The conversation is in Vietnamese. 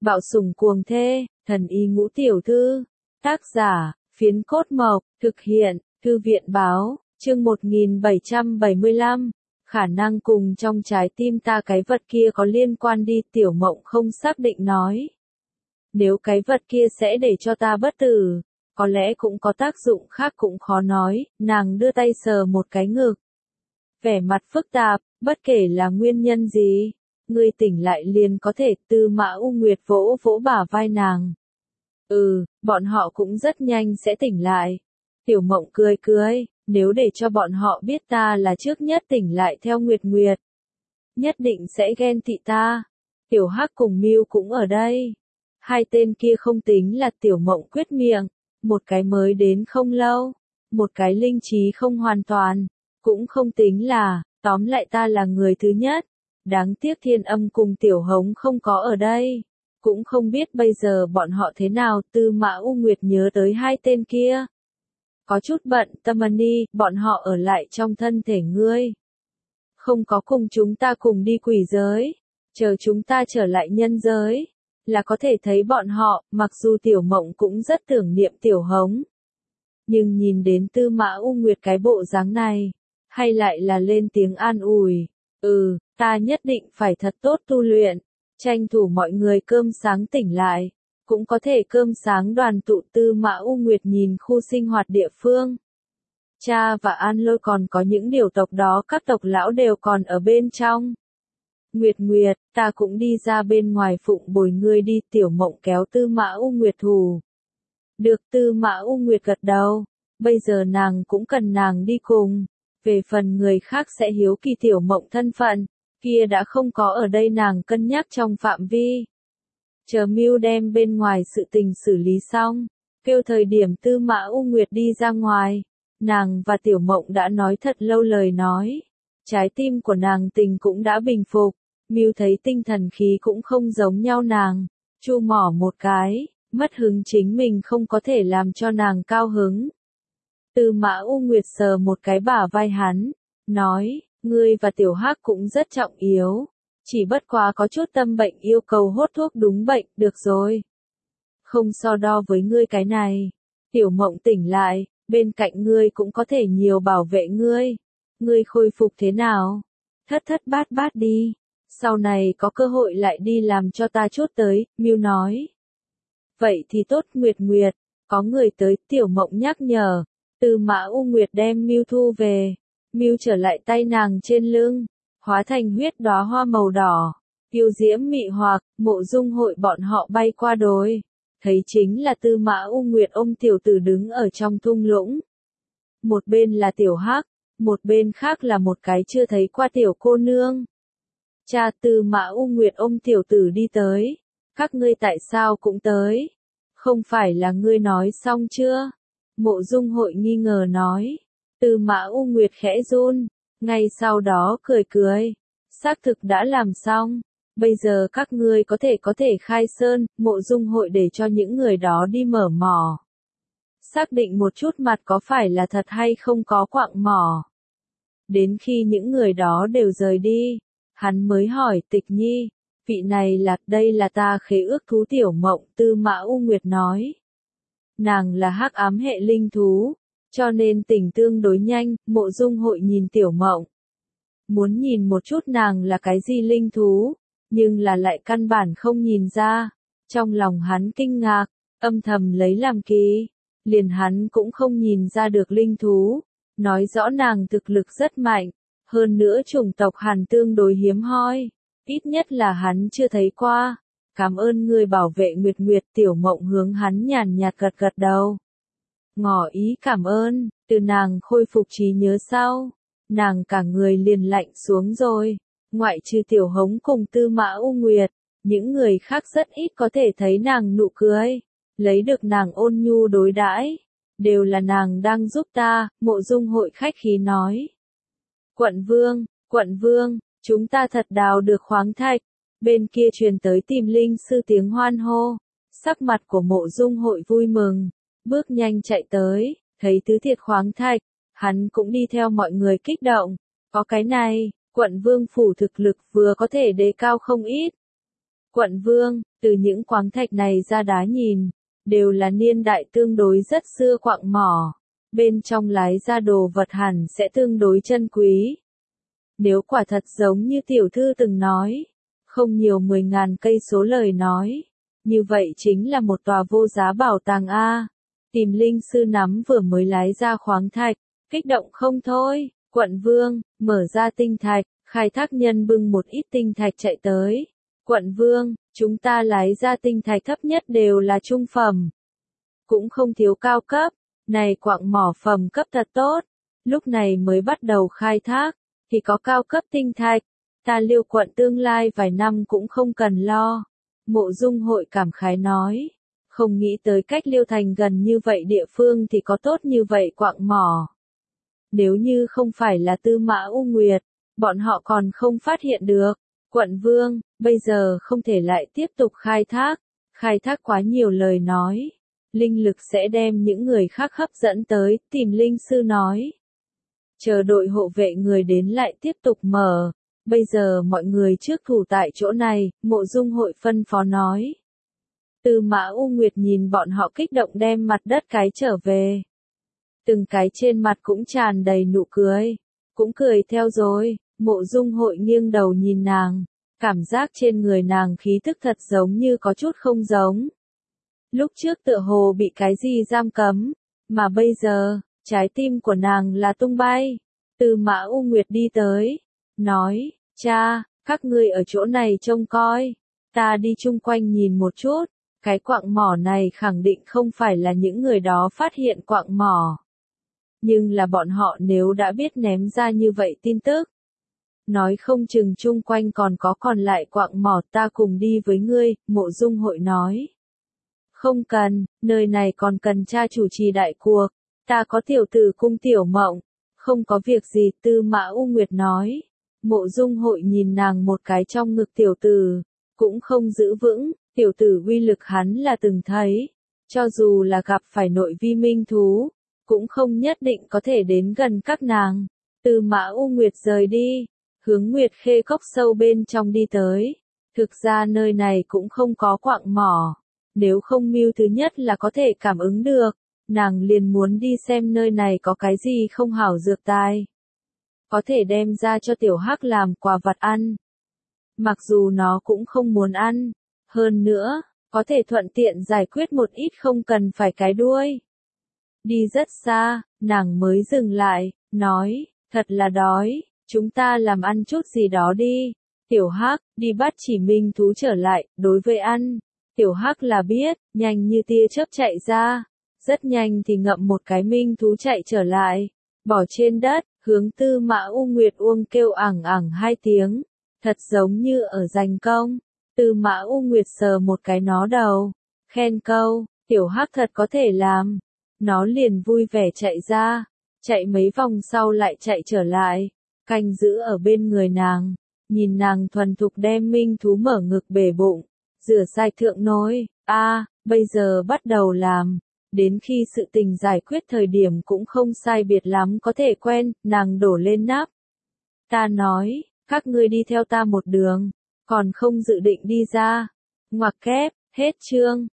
Bạo sủng cuồng thê, thần y ngũ tiểu thư. Tác giả, Phiến Cốt Mộc, thực hiện, Thư viện báo, chương 1775. Khả năng cùng trong trái tim ta cái vật kia có liên quan đi, Tiểu Mộng không xác định nói. Nếu cái vật kia sẽ để cho ta bất tử, có lẽ cũng có tác dụng khác cũng khó nói, nàng đưa tay sờ một cái ngực. Vẻ mặt phức tạp, bất kể là nguyên nhân gì, ngươi tỉnh lại liền có thể. Tư Mã U Nguyệt vỗ vỗ bả vai nàng. Bọn họ cũng rất nhanh sẽ tỉnh lại. Tiểu Mộng cười cười, nếu để cho bọn họ biết ta là trước nhất tỉnh lại theo Nguyệt Nguyệt, nhất định sẽ ghen tị ta. Tiểu Hắc cùng Mưu cũng ở đây. Hai tên kia không tính là. Tiểu Mộng quyết miệng, một cái mới đến không lâu, một cái linh trí không hoàn toàn, cũng không tính là, tóm lại ta là người thứ nhất. Đáng tiếc Thiên Âm cùng Tiểu Hống không có ở đây, cũng không biết bây giờ bọn họ thế nào. Tư Mã U Nguyệt nhớ tới hai tên kia, có chút bận tâm. Ni, bọn họ ở lại trong thân thể ngươi, không có cùng chúng ta cùng đi quỷ giới, chờ chúng ta trở lại nhân giới, là có thể thấy bọn họ. Mặc dù Tiểu Mộng cũng rất tưởng niệm Tiểu Hống, nhưng nhìn đến Tư Mã U Nguyệt cái bộ dáng này, hay lại là lên tiếng an ủi. Ta nhất định phải thật tốt tu luyện, tranh thủ mọi người cơm sáng tỉnh lại, cũng có thể cơm sáng đoàn tụ. Tư Mã U Nguyệt nhìn khu sinh hoạt địa phương. Cha và An Lôi còn có những điều tộc đó, các tộc lão đều còn ở bên trong. Nguyệt Nguyệt, ta cũng đi ra bên ngoài phụng bồi ngươi đi. Tiểu Mộng kéo Tư Mã U Nguyệt thủ. Được. Tư Mã U Nguyệt gật đầu, bây giờ nàng cũng cần nàng đi cùng. Về phần người khác sẽ hiếu kỳ Tiểu Mộng thân phận, kia đã không có ở đây, nàng cân nhắc trong phạm vi. Chờ Mưu đem bên ngoài sự tình xử lý xong, kêu thời điểm Tư Mã U Nguyệt đi ra ngoài, nàng và Tiểu Mộng đã nói thật lâu lời nói. Trái tim của nàng tình cũng đã bình phục, Mưu thấy tinh thần khí cũng không giống nhau, nàng chu mỏ một cái, mất hứng chính mình không có thể làm cho nàng cao hứng. Tư Mã U Nguyệt sờ một cái bả vai hắn, nói, ngươi và Tiểu Hắc cũng rất trọng yếu, chỉ bất quá có chút tâm bệnh yêu cầu hốt thuốc đúng bệnh. Được rồi, không so đo với ngươi cái này. Tiểu Mộng tỉnh lại, bên cạnh ngươi cũng có thể nhiều bảo vệ ngươi. Ngươi khôi phục thế nào? Thất thất bát bát đi, sau này có cơ hội lại đi làm cho ta chút tới. Mưu nói. Vậy thì tốt. Nguyệt Nguyệt, có người tới. Tiểu Mộng nhắc nhở. Tư Mã U Nguyệt đem Mưu thu về. Mưu trở lại tay nàng trên lưng, hóa thành huyết đóa hoa màu đỏ, yêu diễm mị hoặc. Mộ Dung Hội bọn họ bay qua đồi, thấy chính là Tư Mã U Nguyệt ôm tiểu tử đứng ở trong thung lũng. Một bên là Tiểu Hắc, một bên khác là một cái chưa thấy qua tiểu cô nương. Cha. Tư Mã U Nguyệt ôm tiểu tử đi tới. Các ngươi tại sao cũng tới? Không phải là ngươi nói xong chưa? Mộ Dung Hội nghi ngờ nói. Tư Mã U Nguyệt khẽ run, ngay sau đó cười cười. Xác thực đã làm xong, bây giờ các ngươi có thể khai sơn. Mộ Dung Hội để cho những người đó đi mở mỏ, xác định một chút mặt có phải là thật hay không có quặng mỏ. Đến khi những người đó đều rời đi, hắn mới hỏi Tịch Nhi, vị này là, đây là ta khế ước thú Tiểu Mộng. Tư Mã U Nguyệt nói, nàng là hắc ám hệ linh thú, cho nên tỉnh tương đối nhanh. Mộ Dung Hội nhìn Tiểu Mộng, muốn nhìn một chút nàng là cái gì linh thú, nhưng là lại căn bản không nhìn ra. Trong lòng hắn kinh ngạc, âm thầm lấy làm kỳ, liền hắn cũng không nhìn ra được linh thú, nói rõ nàng thực lực rất mạnh, hơn nữa chủng tộc Hàn tương đối hiếm hoi, ít nhất là hắn chưa thấy qua. Cảm ơn người bảo vệ Nguyệt Nguyệt. Tiểu Mộng hướng hắn nhàn nhạt gật gật đầu, ngỏ ý cảm ơn. Từ nàng khôi phục trí nhớ sau, nàng cả người liền lạnh xuống rồi. Ngoại trừ Tiểu Hống cùng Tư Mã U Nguyệt, những người khác rất ít có thể thấy nàng nụ cười, lấy được nàng ôn nhu đối đãi, đều là nàng đang giúp ta. Mộ Dung Hội khách khí nói. Quận Vương, chúng ta thật đào được khoáng thạch. Bên kia truyền tới tìm linh sư tiếng hoan hô, sắc mặt của Mộ Dung Hội vui mừng, bước nhanh chạy tới, thấy tứ thiệt khoáng thạch, hắn cũng đi theo mọi người kích động. Có cái này, Quận Vương phủ thực lực vừa có thể đề cao không ít. Quận Vương, từ những khoáng thạch này ra đá nhìn, đều là niên đại tương đối rất xưa quặng mỏ. Bên trong lái ra đồ vật hẳn sẽ tương đối chân quý. Nếu quả thật giống như tiểu thư từng nói, không nhiều 10.000 cây số lời nói, như vậy chính là một tòa vô giá bảo tàng A. Tìm linh sư nắm vừa mới lái ra khoáng thạch, kích động không thôi. Quận Vương, mở ra tinh thạch, khai thác nhân bưng một ít tinh thạch chạy tới. Quận Vương, chúng ta lái ra tinh thạch thấp nhất đều là trung phẩm. Cũng không thiếu cao cấp, này quặng mỏ phẩm cấp thật tốt. Lúc này mới bắt đầu khai thác, thì có cao cấp tinh thạch. Ta Liêu quận tương lai vài năm cũng không cần lo. Mộ Dung Hội cảm khái nói. Không nghĩ tới cách Liêu Thành gần như vậy địa phương thì có tốt như vậy quặng mỏ. Nếu như không phải là Tư Mã U Nguyệt, bọn họ còn không phát hiện được. Quận Vương, bây giờ không thể lại tiếp tục khai thác quá nhiều lời nói. Linh lực sẽ đem những người khác hấp dẫn tới, tìm linh sư nói. Chờ đội hộ vệ người đến lại tiếp tục mở. Bây giờ mọi người trước thủ tại chỗ này, Mộ Dung Hội phân phó nói. Tư Mã U Nguyệt nhìn bọn họ kích động đem mặt đất cái trở về. Từng cái trên mặt cũng tràn đầy nụ cười. Cũng cười theo rồi, Mộ Dung Hội nghiêng đầu nhìn nàng. Cảm giác trên người nàng khí thức thật giống như có chút không giống. Lúc trước tựa hồ bị cái gì giam cấm, mà bây giờ, trái tim của nàng là tung bay. Tư Mã U Nguyệt đi tới, nói, cha, các ngươi ở chỗ này trông coi, ta đi chung quanh nhìn một chút, cái quặng mỏ này khẳng định không phải là những người đó phát hiện quặng mỏ. Nhưng là bọn họ nếu đã biết ném ra như vậy tin tức, nói không chừng chung quanh còn lại quặng mỏ, ta cùng đi với ngươi, Mộ Dung Hội nói. Không cần, nơi này còn cần cha chủ trì đại cuộc, ta có tiểu tử cung tiểu mộng, không có việc gì, Tư Mã U Nguyệt nói. Mộ Dung Hội nhìn nàng một cái trong ngực tiểu tử, cũng không giữ vững, tiểu tử uy lực hắn là từng thấy, cho dù là gặp phải nội vi minh thú, cũng không nhất định có thể đến gần các nàng. Tư Mã U Nguyệt rời đi, hướng Nguyệt Khê cốc sâu bên trong đi tới. Thực ra nơi này cũng không có quặng mỏ, nếu không mưu thứ nhất là có thể cảm ứng được, nàng liền muốn đi xem nơi này có cái gì không hảo dược tài. Có thể đem ra cho tiểu hắc làm quà vặt ăn. Mặc dù nó cũng không muốn ăn, hơn nữa, có thể thuận tiện giải quyết một ít không cần phải cái đuôi. Đi rất xa, nàng mới dừng lại, nói, thật là đói, chúng ta làm ăn chút gì đó đi. Tiểu hắc, đi bắt chỉ minh thú trở lại, đối với ăn. Tiểu hắc là biết, nhanh như tia chớp chạy ra. Rất nhanh thì ngậm một cái minh thú chạy trở lại. Bỏ trên đất, hướng Tư Mã U Nguyệt uông kêu ẳng ẳng 2 tiếng. Thật giống như ở giành công. Tư Mã U Nguyệt sờ một cái nó đầu. Khen câu, tiểu hắc thật có thể làm. Nó liền vui vẻ chạy ra. Chạy mấy vòng sau lại chạy trở lại. Canh giữ ở bên người nàng. Nhìn nàng thuần thục đem minh thú mở ngực bể bụng. Rửa sạch thượng nồi. Bây giờ bắt đầu làm. Đến khi sự tình giải quyết thời điểm cũng không sai biệt lắm có thể quen, nàng đổ lên nắp. Ta nói, các ngươi đi theo ta một đường, còn không dự định đi ra. Ngoặc kép, hết chương.